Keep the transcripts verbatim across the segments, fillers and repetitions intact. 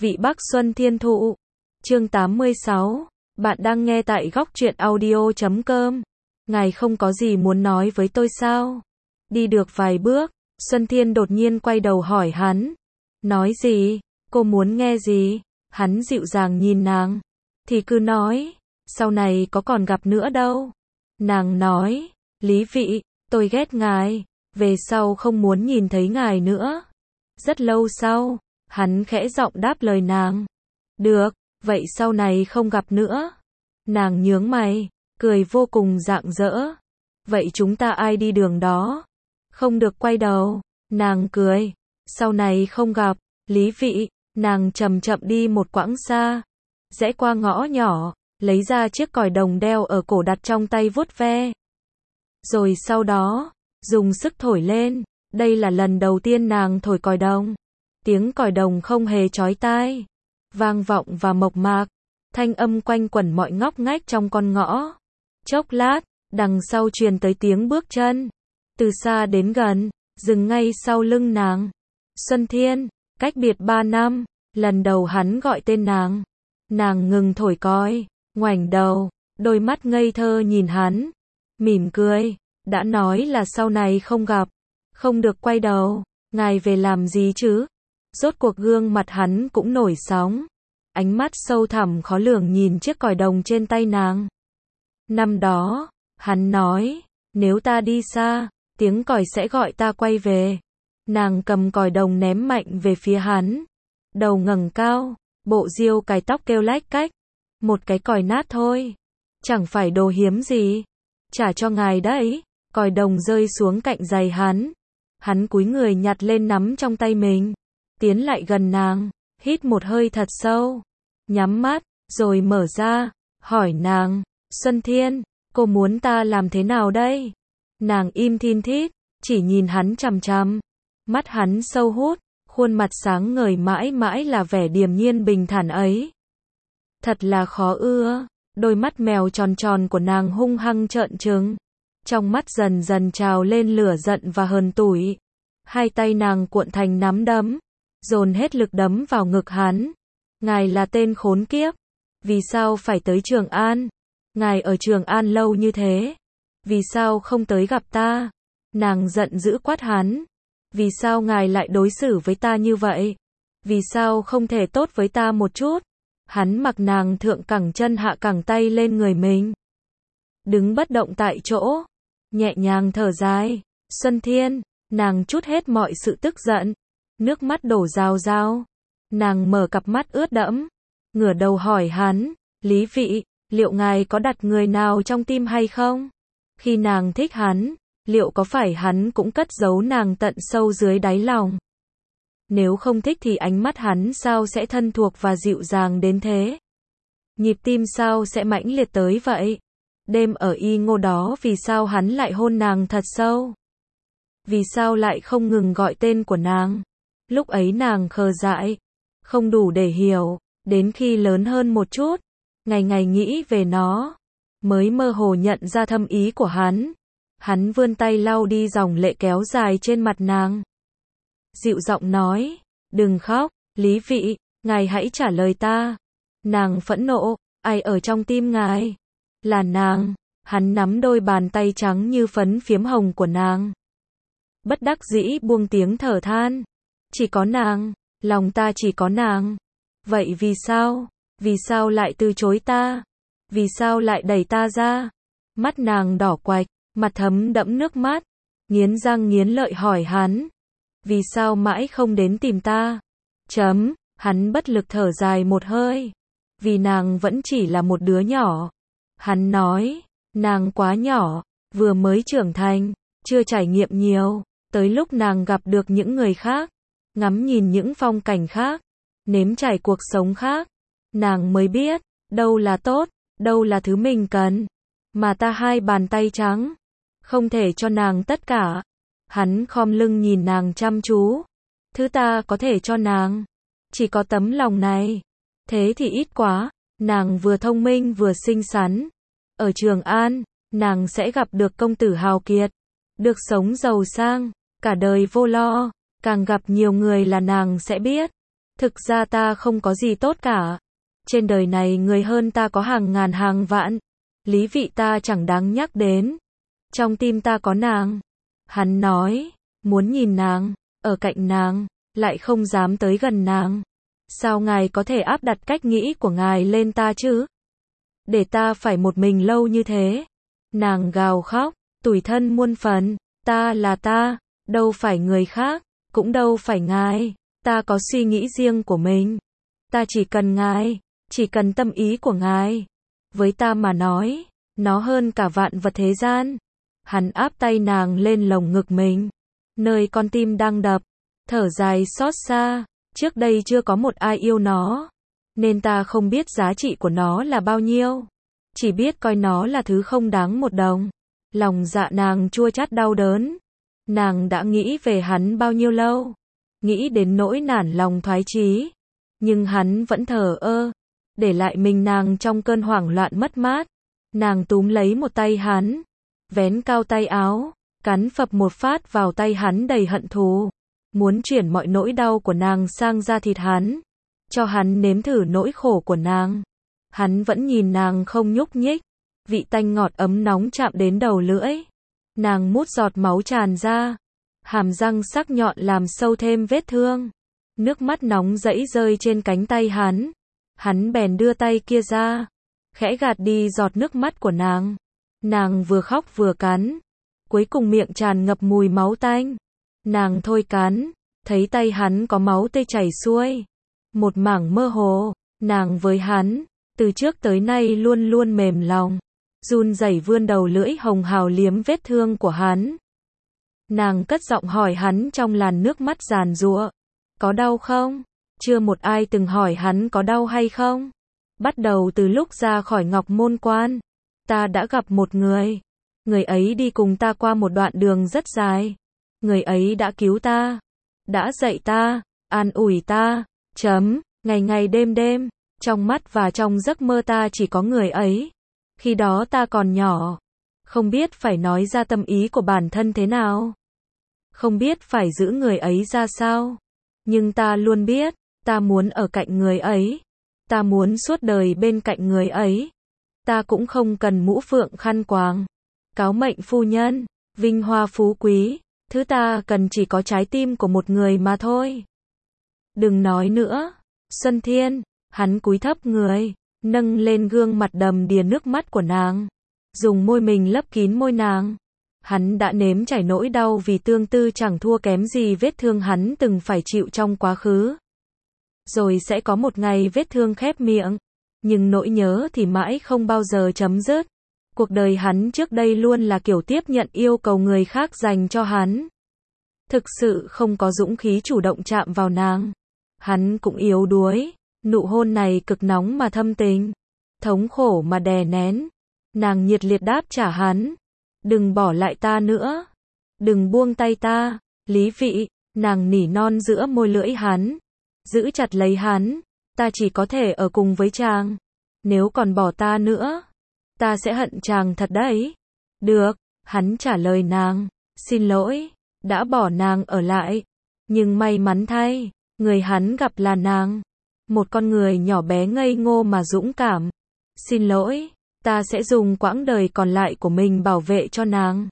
Vị Bắc Xuân Thiên Thụ. Chương tám mươi sáu. Bạn đang nghe tại góc truyện audio chấm com. Ngài không có gì muốn nói với tôi sao? Đi được vài bước, Xuân Thiên đột nhiên quay đầu hỏi hắn. Nói gì? Cô muốn nghe gì? Hắn dịu dàng nhìn nàng. Thì cứ nói, sau này có còn gặp nữa đâu. Nàng nói, Lý Vị, tôi ghét ngài, về sau không muốn nhìn thấy ngài nữa. Rất lâu sau, hắn khẽ giọng đáp lời nàng. Được, vậy sau này không gặp nữa. Nàng nhướng mày, cười vô cùng rạng rỡ. Vậy chúng ta ai đi đường đó? Không được quay đầu. Nàng cười. Sau này không gặp, Lý Vị. Nàng chậm chậm đi một quãng xa, rẽ qua ngõ nhỏ, lấy ra chiếc còi đồng đeo ở cổ đặt trong tay vuốt ve. Rồi sau đó, dùng sức thổi lên. Đây là lần đầu tiên nàng thổi còi đồng. Tiếng còi đồng không hề chói tai, vang vọng và mộc mạc, thanh âm quanh quẩn mọi ngóc ngách trong con ngõ. Chốc lát, đằng sau truyền tới tiếng bước chân, từ xa đến gần, dừng ngay sau lưng nàng. Xuân Thiên, cách biệt ba năm, lần đầu hắn gọi tên nàng. Nàng ngừng thổi còi, ngoảnh đầu, đôi mắt ngây thơ nhìn hắn, mỉm cười. Đã nói là sau này không gặp, không được quay đầu, ngài về làm gì chứ? Rốt cuộc gương mặt hắn cũng nổi sóng, ánh mắt sâu thẳm khó lường nhìn chiếc còi đồng trên tay nàng. Năm đó, hắn nói, nếu ta đi xa, tiếng còi sẽ gọi ta quay về. Nàng cầm còi đồng ném mạnh về phía hắn, đầu ngẩng cao, bộ diêu cài tóc kêu lách cách. Một cái còi nát thôi, chẳng phải đồ hiếm gì, trả cho ngài đấy. Còi đồng rơi xuống cạnh giày hắn, hắn cúi người nhặt lên nắm trong tay mình, tiến lại gần nàng, hít một hơi thật sâu, nhắm mắt, rồi mở ra, hỏi nàng, Xuân Thiên, cô muốn ta làm thế nào đây? Nàng im thin thít, chỉ nhìn hắn chằm chằm, mắt hắn sâu hút, khuôn mặt sáng ngời mãi mãi là vẻ điềm nhiên bình thản ấy. Thật là khó ưa, đôi mắt mèo tròn tròn của nàng hung hăng trợn trừng. Trong mắt dần dần trào lên lửa giận và hờn tủi. Hai tay nàng cuộn thành nắm đấm, dồn hết lực đấm vào ngực hắn. Ngài là tên khốn kiếp. Vì sao phải tới Trường An? Ngài ở Trường An lâu như thế, vì sao không tới gặp ta? Nàng giận dữ quát hắn. Vì sao ngài lại đối xử với ta như vậy? Vì sao không thể tốt với ta một chút? Hắn mặc nàng thượng cẳng chân hạ cẳng tay lên người mình, đứng bất động tại chỗ, nhẹ nhàng thở dài. Xuân Thiên, nàng trút hết mọi sự tức giận, nước mắt đổ rào rào. Nàng mở cặp mắt ướt đẫm, ngửa đầu hỏi hắn, Lý Vị, liệu ngài có đặt người nào trong tim hay không? Khi nàng thích hắn, liệu có phải hắn cũng cất giấu nàng tận sâu dưới đáy lòng? Nếu không thích thì ánh mắt hắn sao sẽ thân thuộc và dịu dàng đến thế? Nhịp tim sao sẽ mãnh liệt tới vậy? Đêm ở Y Ngô đó vì sao hắn lại hôn nàng thật sâu? Vì sao lại không ngừng gọi tên của nàng? Lúc ấy nàng khờ dại, không đủ để hiểu, đến khi lớn hơn một chút, ngày ngày nghĩ về nó, mới mơ hồ nhận ra thâm ý của hắn. Hắn vươn tay lau đi dòng lệ kéo dài trên mặt nàng, dịu giọng nói, đừng khóc, Lý Vị, ngài hãy trả lời ta. Nàng phẫn nộ, ai ở trong tim ngài? Là nàng. Hắn nắm đôi bàn tay trắng như phấn phiếm hồng của nàng, bất đắc dĩ buông tiếng thở than. Chỉ có nàng, lòng ta chỉ có nàng. Vậy vì sao? Vì sao lại từ chối ta? Vì sao lại đẩy ta ra? Mắt nàng đỏ quạch, mặt thấm đẫm nước mắt, nghiến răng nghiến lợi hỏi hắn. Vì sao mãi không đến tìm ta? Chấm, hắn bất lực thở dài một hơi. Vì nàng vẫn chỉ là một đứa nhỏ. Hắn nói, nàng quá nhỏ, vừa mới trưởng thành, chưa trải nghiệm nhiều, tới lúc nàng gặp được những người khác, ngắm nhìn những phong cảnh khác, nếm trải cuộc sống khác, nàng mới biết, đâu là tốt, đâu là thứ mình cần. Mà ta hai bàn tay trắng, không thể cho nàng tất cả. Hắn khom lưng nhìn nàng chăm chú. Thứ ta có thể cho nàng, chỉ có tấm lòng này. Thế thì ít quá, nàng vừa thông minh vừa xinh xắn. Ở Trường An, nàng sẽ gặp được công tử hào kiệt, được sống giàu sang, cả đời vô lo. Càng gặp nhiều người là nàng sẽ biết, Thực ra ta không có gì tốt cả. Trên đời này người hơn ta có hàng ngàn hàng vạn. Lý vị ta chẳng đáng nhắc đến. Trong tim ta có nàng. Hắn nói, muốn nhìn nàng, ở cạnh nàng, lại không dám tới gần nàng. Sao ngài có thể áp đặt cách nghĩ của ngài lên ta chứ? Để ta phải một mình lâu như thế. Nàng gào khóc, tủi thân muôn phần. Ta là ta, đâu phải người khác, cũng đâu phải ngài. Ta có suy nghĩ riêng của mình. Ta chỉ cần ngài, chỉ cần tâm ý của ngài. Với ta mà nói, nó hơn cả vạn vật thế gian. Hắn áp tay nàng lên lồng ngực mình, nơi con tim đang đập, thở dài xót xa. Trước đây chưa có một ai yêu nó, nên ta không biết giá trị của nó là bao nhiêu. Chỉ biết coi nó là thứ không đáng một đồng. Lòng dạ nàng chua chát đau đớn. Nàng đã nghĩ về hắn bao nhiêu lâu, nghĩ đến nỗi nản lòng thoái chí. Nhưng hắn vẫn thờ ơ, để lại mình nàng trong cơn hoảng loạn mất mát. Nàng túm lấy một tay hắn, vén cao tay áo, cắn phập một phát vào tay hắn đầy hận thù. Muốn chuyển mọi nỗi đau của nàng sang da thịt hắn, cho hắn nếm thử nỗi khổ của nàng. Hắn vẫn nhìn nàng không nhúc nhích, vị tanh ngọt ấm nóng chạm đến đầu lưỡi. Nàng mút giọt máu tràn ra, hàm răng sắc nhọn làm sâu thêm vết thương. Nước mắt nóng rẫy rơi trên cánh tay hắn. Hắn bèn đưa tay kia ra, khẽ gạt đi giọt nước mắt của nàng. Nàng vừa khóc vừa cắn, cuối cùng miệng tràn ngập mùi máu tanh. Nàng thôi cắn, thấy tay hắn có máu tươi chảy xuôi. Một mảng mơ hồ, nàng với hắn, từ trước tới nay luôn luôn mềm lòng. Run rẩy vươn đầu lưỡi hồng hào liếm vết thương của hắn. Nàng cất giọng hỏi hắn trong làn nước mắt giàn giụa. Có đau không? Chưa một ai từng hỏi hắn có đau hay không. Bắt đầu từ lúc ra khỏi Ngọc Môn Quan, ta đã gặp một người. Người ấy đi cùng ta qua một đoạn đường rất dài. Người ấy đã cứu ta, đã dạy ta, an ủi ta, chấm, ngày ngày đêm đêm, trong mắt và trong giấc mơ ta chỉ có người ấy. Khi đó ta còn nhỏ, không biết phải nói ra tâm ý của bản thân thế nào, không biết phải giữ người ấy ra sao. Nhưng ta luôn biết, ta muốn ở cạnh người ấy, ta muốn suốt đời bên cạnh người ấy. Ta cũng không cần mũ phượng khăn quàng, cáo mệnh phu nhân, vinh hoa phú quý. Thứ ta cần chỉ có trái tim của một người mà thôi. Đừng nói nữa, Xuân Thiên. Hắn cúi thấp người, nâng lên gương mặt đầm đìa nước mắt của nàng, dùng môi mình lấp kín môi nàng. Hắn đã nếm trải nỗi đau vì tương tư chẳng thua kém gì vết thương hắn từng phải chịu trong quá khứ. Rồi sẽ có một ngày vết thương khép miệng, nhưng nỗi nhớ thì mãi không bao giờ chấm dứt. Cuộc đời hắn trước đây luôn là kiểu tiếp nhận yêu cầu người khác dành cho hắn. Thực sự không có dũng khí chủ động chạm vào nàng. Hắn cũng yếu đuối. Nụ hôn này cực nóng mà thâm tình, thống khổ mà đè nén. Nàng nhiệt liệt đáp trả hắn. Đừng bỏ lại ta nữa. Đừng buông tay ta. Lý vị, nàng nỉ non giữa môi lưỡi hắn. Giữ chặt lấy hắn. Ta chỉ có thể ở cùng với chàng. Nếu còn bỏ ta nữa, ta sẽ hận chàng thật đấy. Được, hắn trả lời nàng. Xin lỗi, đã bỏ nàng ở lại. Nhưng may mắn thay, người hắn gặp là nàng. Một con người nhỏ bé ngây ngô mà dũng cảm. Xin lỗi, ta sẽ dùng quãng đời còn lại của mình bảo vệ cho nàng.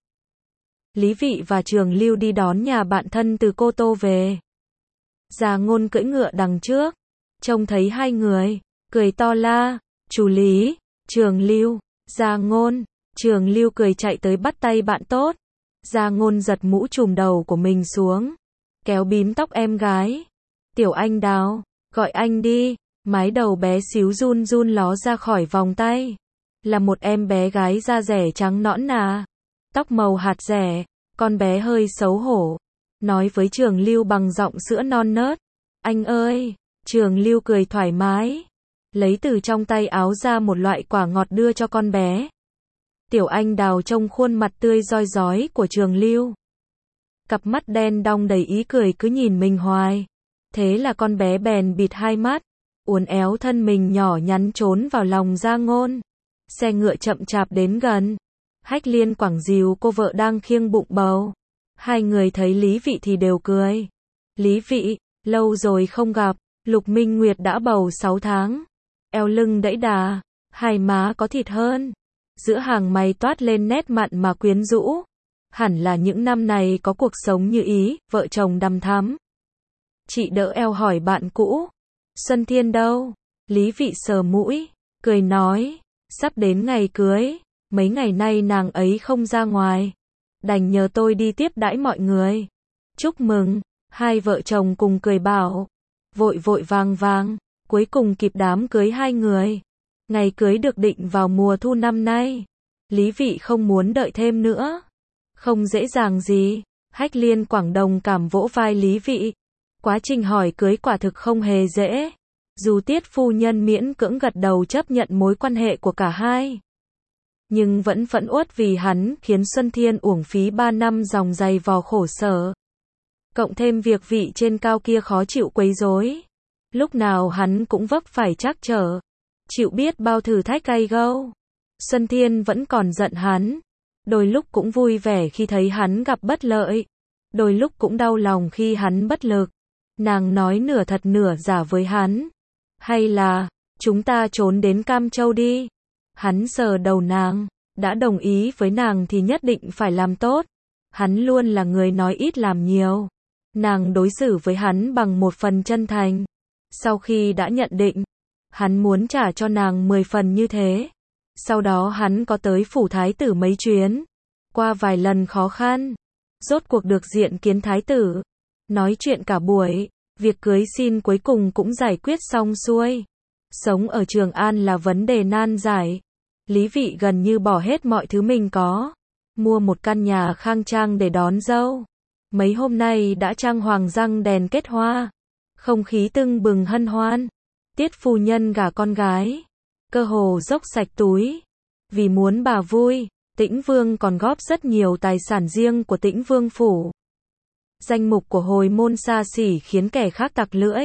Lý Vị và Trường Lưu đi đón nhà bạn thân từ Cô Tô về. Già Ngôn cưỡi ngựa đằng trước, trông thấy hai người, cười to la, "Chú Lý, Trường Lưu." Già Ngôn, Trường Lưu cười chạy tới bắt tay bạn tốt. Già Ngôn giật mũ trùm đầu của mình xuống, kéo bím tóc em gái. "Tiểu Anh Đào, gọi anh đi." Mái đầu bé xíu run run ló ra khỏi vòng tay. Là một em bé gái da rẻ trắng nõn nà, tóc màu hạt rẻ. Con bé hơi xấu hổ, nói với Trường Lưu bằng giọng sữa non nớt. "Anh ơi." Trường Lưu cười thoải mái, lấy từ trong tay áo ra một loại quả ngọt đưa cho con bé. Tiểu Anh Đào trông khuôn mặt tươi rói rói của Trường Lưu, cặp mắt đen đong đầy ý cười cứ nhìn mình hoài. Thế là con bé bèn bịt hai mắt, uốn éo thân mình nhỏ nhắn trốn vào lòng Gia Ngôn. Xe ngựa chậm chạp đến gần. Hách Liên quẳng dìu cô vợ đang khiêng bụng bầu. Hai người thấy Lý Vị thì đều cười. "Lý Vị, lâu rồi không gặp." Lục Minh Nguyệt đã bầu sáu tháng, eo lưng đẫy đà, hai má có thịt hơn, giữa hàng mày toát lên nét mặn mà quyến rũ. Hẳn là những năm này có cuộc sống như ý, vợ chồng đằm thắm. Chị đỡ eo hỏi bạn cũ, Xuân Thiên đâu? Lý Vị sờ mũi, cười nói, sắp đến ngày cưới, mấy ngày nay nàng ấy không ra ngoài, đành nhờ tôi đi tiếp đãi mọi người. Chúc mừng, hai vợ chồng cùng cười bảo, vội vội vàng vàng, cuối cùng kịp đám cưới hai người. Ngày cưới được định vào mùa thu năm nay. Lý Vị không muốn đợi thêm nữa. Không dễ dàng gì. Hách Liên Quảng đồng cảm vỗ vai Lý Vị. Quá trình hỏi cưới quả thực không hề dễ. Dù Tiết phu nhân miễn cưỡng gật đầu chấp nhận mối quan hệ của cả hai, nhưng vẫn phẫn uất vì hắn khiến Xuân Thiên uổng phí ba năm dòng dày vò khổ sở. Cộng thêm việc vị trên cao kia khó chịu quấy rối. Lúc nào hắn cũng vấp phải trắc trở, chịu biết bao thử thách gay gâu. Xuân Thiên vẫn còn giận hắn, đôi lúc cũng vui vẻ khi thấy hắn gặp bất lợi, đôi lúc cũng đau lòng khi hắn bất lực. Nàng nói nửa thật nửa giả với hắn, hay là, chúng ta trốn đến Cam Châu đi. Hắn sờ đầu nàng, đã đồng ý với nàng thì nhất định phải làm tốt. Hắn luôn là người nói ít làm nhiều. Nàng đối xử với hắn bằng một phần chân thành. Sau khi đã nhận định, hắn muốn trả cho nàng mười phần như thế. Sau đó hắn có tới phủ thái tử mấy chuyến, qua vài lần khó khăn, rốt cuộc được diện kiến thái tử, nói chuyện cả buổi, việc cưới xin cuối cùng cũng giải quyết xong xuôi. Sống ở Trường An là vấn đề nan giải. Lý Vị gần như bỏ hết mọi thứ mình có, mua một căn nhà khang trang để đón dâu. Mấy hôm nay đã trang hoàng răng đèn kết hoa, không khí tưng bừng hân hoan. Tiết phu nhân gả con gái, cơ hồ dốc sạch túi. Vì muốn bà vui, Tĩnh Vương còn góp rất nhiều tài sản riêng của Tĩnh Vương phủ. Danh mục của hồi môn xa xỉ khiến kẻ khác tặc lưỡi.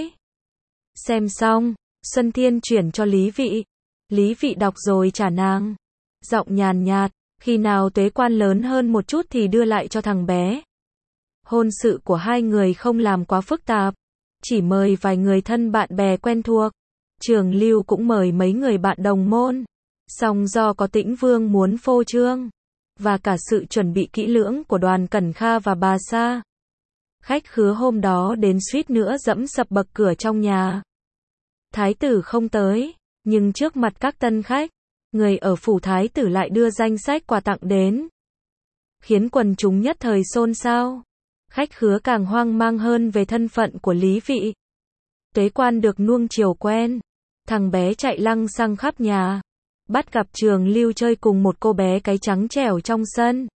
Xem xong, Xuân Thiên chuyển cho Lý Vị. Lý Vị đọc rồi trả nàng. Giọng nhàn nhạt, khi nào Tuế Quan lớn hơn một chút thì đưa lại cho thằng bé. Hôn sự của hai người không làm quá phức tạp, chỉ mời vài người thân bạn bè quen thuộc. Trường Lưu cũng mời mấy người bạn đồng môn. Song do có Tĩnh Vương muốn phô trương, và cả sự chuẩn bị kỹ lưỡng của Đoàn Cẩn Kha và bà Sa, khách khứa hôm đó đến suýt nữa dẫm sập bậc cửa trong nhà. Thái tử không tới, nhưng trước mặt các tân khách, người ở phủ thái tử lại đưa danh sách quà tặng đến, khiến quần chúng nhất thời xôn xao. Khách khứa càng hoang mang hơn về thân phận của Lý Vị. Tuế Quan được nuông chiều quen, thằng bé chạy lăng xăng khắp nhà, bắt gặp Trường Lưu chơi cùng một cô bé cái trắng trẻo trong sân.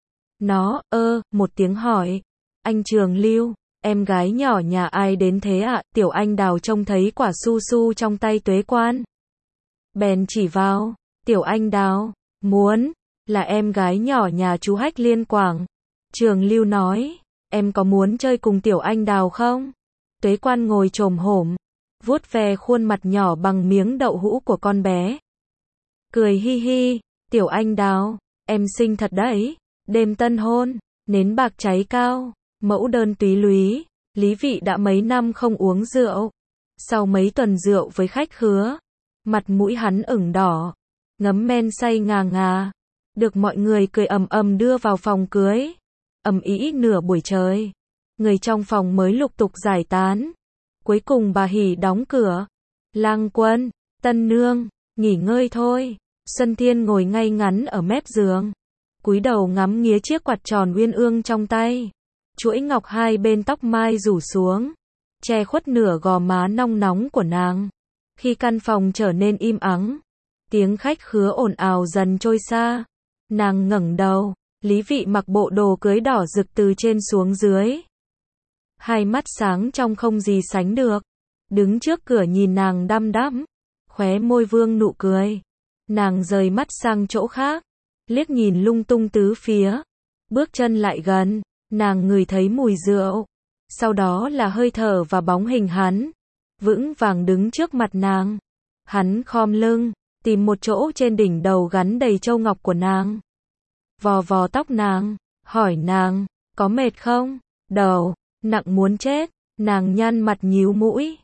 Nó, ơ, một tiếng hỏi, anh Trường Lưu, em gái nhỏ nhà ai đến thế ạ? Tiểu Anh Đào trông thấy quả su su trong tay Tuế Quan, bèn chỉ vào. Tiểu Anh Đào, muốn, là em gái nhỏ nhà chú Hách Liên Quảng. Trường Lưu nói, em có muốn chơi cùng Tiểu Anh Đào không? Tuế Quan ngồi chồm hổm, vuốt ve khuôn mặt nhỏ bằng miếng đậu hũ của con bé. Cười hi hi, Tiểu Anh Đào, em xinh thật đấy. Đêm tân hôn, nến bạc cháy cao, mẫu đơn túy lúy. Lý Vị đã mấy năm không uống rượu. Sau mấy tuần rượu với khách khứa, mặt mũi hắn ửng đỏ, ngấm men say ngà ngà, được mọi người cười ầm ầm đưa vào phòng cưới. Ầm ĩ nửa buổi trời, người trong phòng mới lục tục giải tán. Cuối cùng bà Hỷ đóng cửa. Lang Quân, Tân Nương, nghỉ ngơi thôi. Xuân Thiên ngồi ngay ngắn ở mép giường, cúi đầu ngắm nghía chiếc quạt tròn uyên ương trong tay. Chuỗi ngọc hai bên tóc mai rủ xuống, che khuất nửa gò má nong nóng của nàng. Khi căn phòng trở nên im ắng, tiếng khách khứa ồn ào dần trôi xa. Nàng ngẩng đầu, Lý Vị mặc bộ đồ cưới đỏ rực từ trên xuống dưới. Hai mắt sáng trong không gì sánh được. Đứng trước cửa nhìn nàng đăm đăm, khóe môi vương nụ cười. Nàng rời mắt sang chỗ khác, liếc nhìn lung tung tứ phía. Bước chân lại gần, nàng ngửi thấy mùi rượu. Sau đó là hơi thở và bóng hình hắn, vững vàng đứng trước mặt nàng. Hắn khom lưng, tìm một chỗ trên đỉnh đầu gắn đầy châu ngọc của nàng. Vò vò tóc nàng, hỏi nàng, có mệt không? Đầu nặng muốn chết. Nàng nhăn mặt nhíu mũi,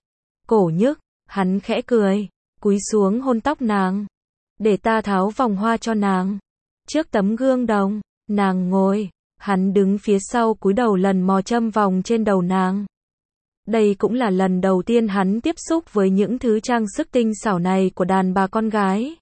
cổ nhức, hắn khẽ cười, cúi xuống hôn tóc nàng. Để ta tháo vòng hoa cho nàng. Trước tấm gương đồng, nàng ngồi, hắn đứng phía sau cúi đầu lần mò châm vòng trên đầu nàng. Đây cũng là lần đầu tiên hắn tiếp xúc với những thứ trang sức tinh xảo này của đàn bà con gái.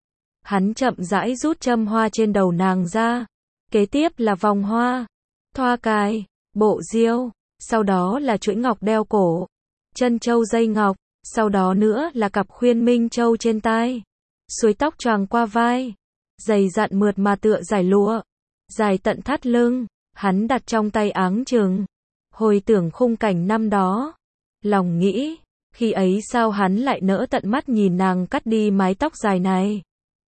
Hắn chậm rãi rút châm hoa trên đầu nàng ra. Kế tiếp là vòng hoa, thoa cài, bộ diêu, sau đó là chuỗi ngọc đeo cổ, chân châu dây ngọc, sau đó nữa là cặp khuyên minh châu trên tai, suối tóc choàng qua vai, giày dặn mượt mà tựa dải lụa, dài tận thắt lưng, hắn đặt trong tay áng chừng. Hồi tưởng khung cảnh năm đó, lòng nghĩ, khi ấy sao hắn lại nỡ tận mắt nhìn nàng cắt đi mái tóc dài này.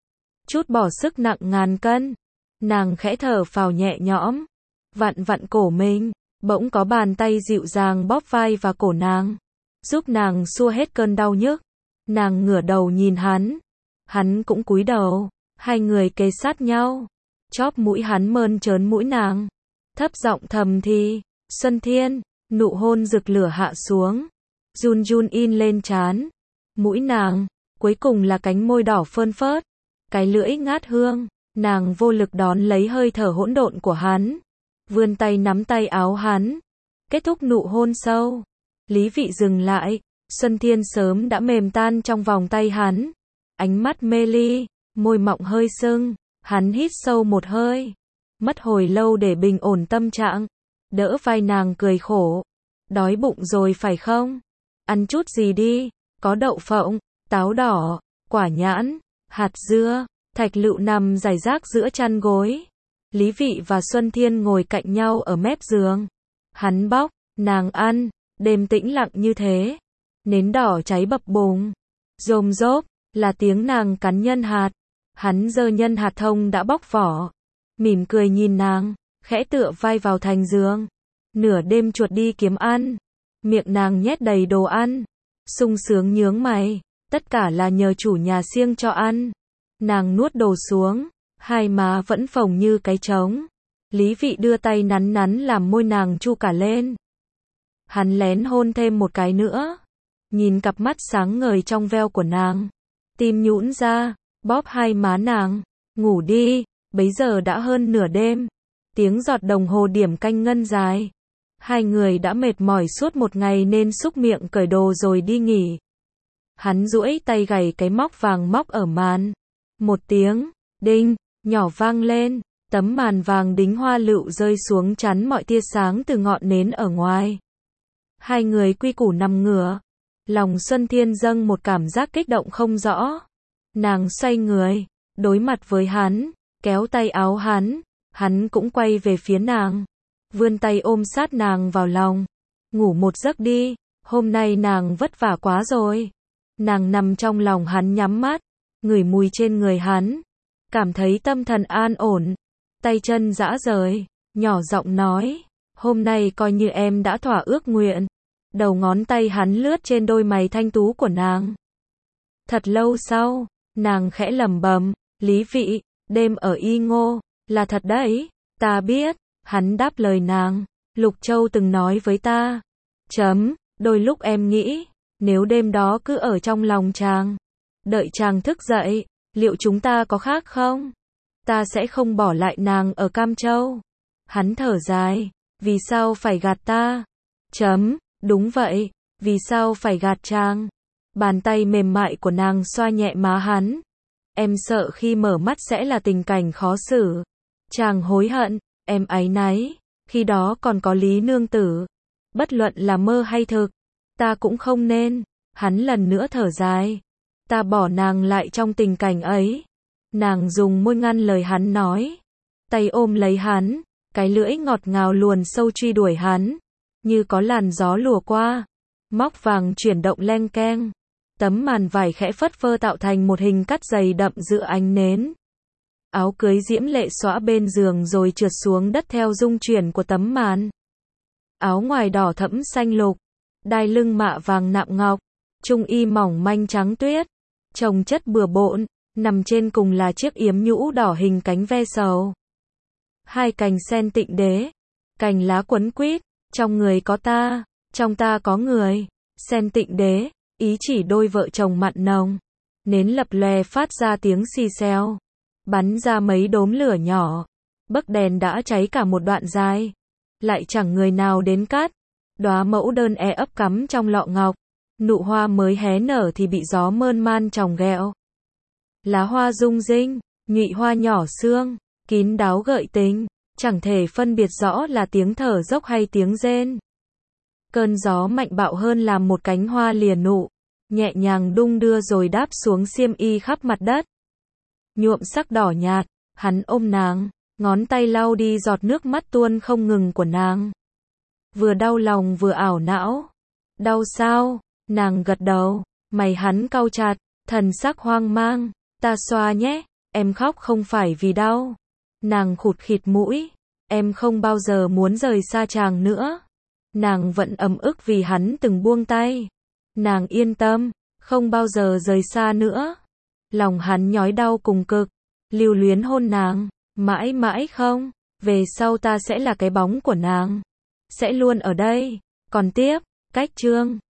Chút bỏ sức nặng ngàn cân, nàng khẽ thở phào nhẹ nhõm, vặn vặn cổ mình, bỗng có bàn tay dịu dàng bóp vai và cổ nàng, giúp nàng xua hết cơn đau nhức. Nàng ngửa đầu nhìn hắn, hắn cũng cúi đầu, hai người kề sát nhau, chóp mũi hắn mơn trớn mũi nàng, thấp giọng thầm thì, Xuân Thiên, nụ hôn rực lửa hạ xuống, run run in lên trán, mũi nàng, cuối cùng là cánh môi đỏ phơn phớt, cái lưỡi ngát hương, nàng vô lực đón lấy hơi thở hỗn độn của hắn, vươn tay nắm tay áo hắn, kết thúc nụ hôn sâu. Lý Vị dừng lại, Xuân Thiên sớm đã mềm tan trong vòng tay hắn, ánh mắt mê ly, môi mọng hơi sưng, hắn hít sâu một hơi, mất hồi lâu để bình ổn tâm trạng, đỡ vai nàng cười khổ, đói bụng rồi phải không? Ăn chút gì đi, có đậu phộng, táo đỏ, quả nhãn, hạt dưa, thạch lựu nằm rải rác giữa chăn gối. Lý Vị và Xuân Thiên ngồi cạnh nhau ở mép giường, hắn bóc, nàng ăn, đêm tĩnh lặng như thế, nến đỏ cháy bập bùng, rôm rốp, là tiếng nàng cắn nhân hạt, hắn giơ nhân hạt thông đã bóc vỏ, mỉm cười nhìn nàng, khẽ tựa vai vào thành giường, nửa đêm chuột đi kiếm ăn, miệng nàng nhét đầy đồ ăn, sung sướng nhướng mày, tất cả là nhờ chủ nhà siêng cho ăn. Nàng nuốt đồ xuống, hai má vẫn phồng như cái trống. Lý Vị đưa tay nắn nắn làm môi nàng chu cả lên. Hắn lén hôn thêm một cái nữa, nhìn cặp mắt sáng ngời trong veo của nàng, tim nhũn ra, bóp hai má nàng, ngủ đi, bấy giờ đã hơn nửa đêm, tiếng giọt đồng hồ điểm canh ngân dài. Hai người đã mệt mỏi suốt một ngày nên xúc miệng cởi đồ rồi đi nghỉ. Hắn duỗi tay gảy cái móc vàng móc ở màn. Một tiếng, đinh, nhỏ vang lên, tấm màn vàng đính hoa lựu rơi xuống chắn mọi tia sáng từ ngọn nến ở ngoài. Hai người quy củ nằm ngửa. Lòng Xuân Thiên dâng một cảm giác kích động không rõ. Nàng xoay người, đối mặt với hắn, kéo tay áo hắn, hắn cũng quay về phía nàng, vươn tay ôm sát nàng vào lòng. Ngủ một giấc đi, hôm nay nàng vất vả quá rồi. Nàng nằm trong lòng hắn nhắm mắt, ngửi mùi trên người hắn, cảm thấy tâm thần an ổn, tay chân rã rời, nhỏ giọng nói, hôm nay coi như em đã thỏa ước nguyện. Đầu ngón tay hắn lướt trên đôi mày thanh tú của nàng. Thật lâu sau, nàng khẽ lẩm bẩm, Lý Vị, đêm ở Y Ngô, là thật đấy, ta biết, hắn đáp lời nàng, Lục Châu từng nói với ta, chấm, đôi lúc em nghĩ, nếu đêm đó cứ ở trong lòng chàng, đợi chàng thức dậy, liệu chúng ta có khác không? Ta sẽ không bỏ lại nàng ở Cam Châu. Hắn thở dài, vì sao phải gạt ta? Chấm, đúng vậy, vì sao phải gạt chàng? Bàn tay mềm mại của nàng xoa nhẹ má hắn. Em sợ khi mở mắt sẽ là tình cảnh khó xử. Chàng hối hận, em áy náy, khi đó còn có Lý nương tử. Bất luận là mơ hay thực, ta cũng không nên. Hắn lần nữa thở dài. Ta bỏ nàng lại trong tình cảnh ấy. Nàng dùng môi ngăn lời hắn nói. Tay ôm lấy hắn, cái lưỡi ngọt ngào luồn sâu truy đuổi hắn. Như có làn gió lùa qua. Móc vàng chuyển động leng keng. Tấm màn vải khẽ phất phơ tạo thành một hình cắt dày đậm giữa ánh nến. Áo cưới diễm lệ xõa bên giường rồi trượt xuống đất theo rung chuyển của tấm màn. Áo ngoài đỏ thẫm xanh lục, đai lưng mạ vàng nạm ngọc, trung y mỏng manh trắng tuyết, chồng chất bừa bộn, nằm trên cùng là chiếc yếm nhũ đỏ hình cánh ve sầu. Hai cành sen tịnh đế, cành lá quấn quýt, trong người có ta, trong ta có người, sen tịnh đế, ý chỉ đôi vợ chồng mặn nồng. Nến lập lòe phát ra tiếng xì xèo, bắn ra mấy đốm lửa nhỏ. Bấc đèn đã cháy cả một đoạn dài, lại chẳng người nào đến cắt. Đóa mẫu đơn e ấp cắm trong lọ ngọc, nụ hoa mới hé nở thì bị gió mơn man chòng ghẹo. Lá hoa rung rinh, nhụy hoa nhỏ xương, kín đáo gợi tình, chẳng thể phân biệt rõ là tiếng thở dốc hay tiếng rên. Cơn gió mạnh bạo hơn làm một cánh hoa lìa nụ, nhẹ nhàng đung đưa rồi đáp xuống xiêm y khắp mặt đất. Nhuộm sắc đỏ nhạt, hắn ôm nàng, ngón tay lau đi giọt nước mắt tuôn không ngừng của nàng. Vừa đau lòng vừa ảo não. Đau sao? Nàng gật đầu, mày hắn cau chặt, thần sắc hoang mang. Ta xoa nhé, em khóc không phải vì đau. Nàng khụt khịt mũi, em không bao giờ muốn rời xa chàng nữa. Nàng vẫn ấm ức vì hắn từng buông tay. Nàng yên tâm, không bao giờ rời xa nữa. Lòng hắn nhói đau cùng cực, lưu luyến hôn nàng, mãi mãi không, về sau ta sẽ là cái bóng của nàng, sẽ luôn ở đây. Còn tiếp, cách chương